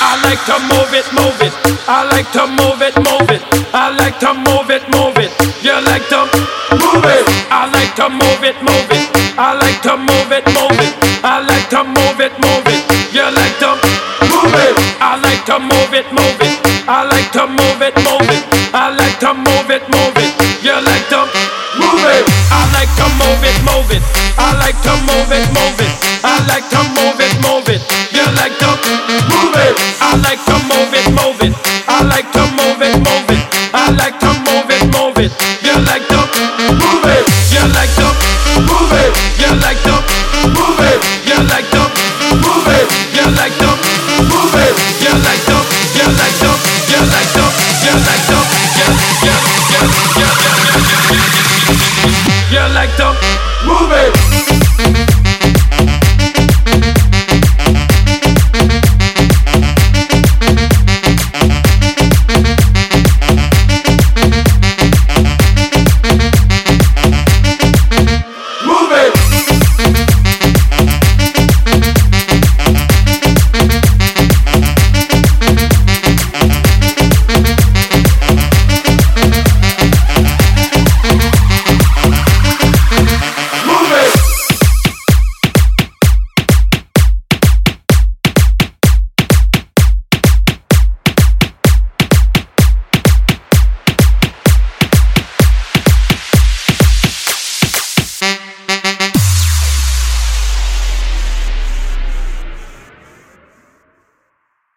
I like to move it, move it. I like to move it, move it. I like to move it, move it. You like to move it. I like to move it, move it. I like to move it, move it. I like to move it, move it. You like to move it. I like to move it, move it. I like to move it, move it. I like to move it, move it. You like to move it. I like to move it, move it. I like to move it, move it. I like to move it, move it. You like to move it. I like to move it, move it. I like to move it, move it. I like to move it, move it.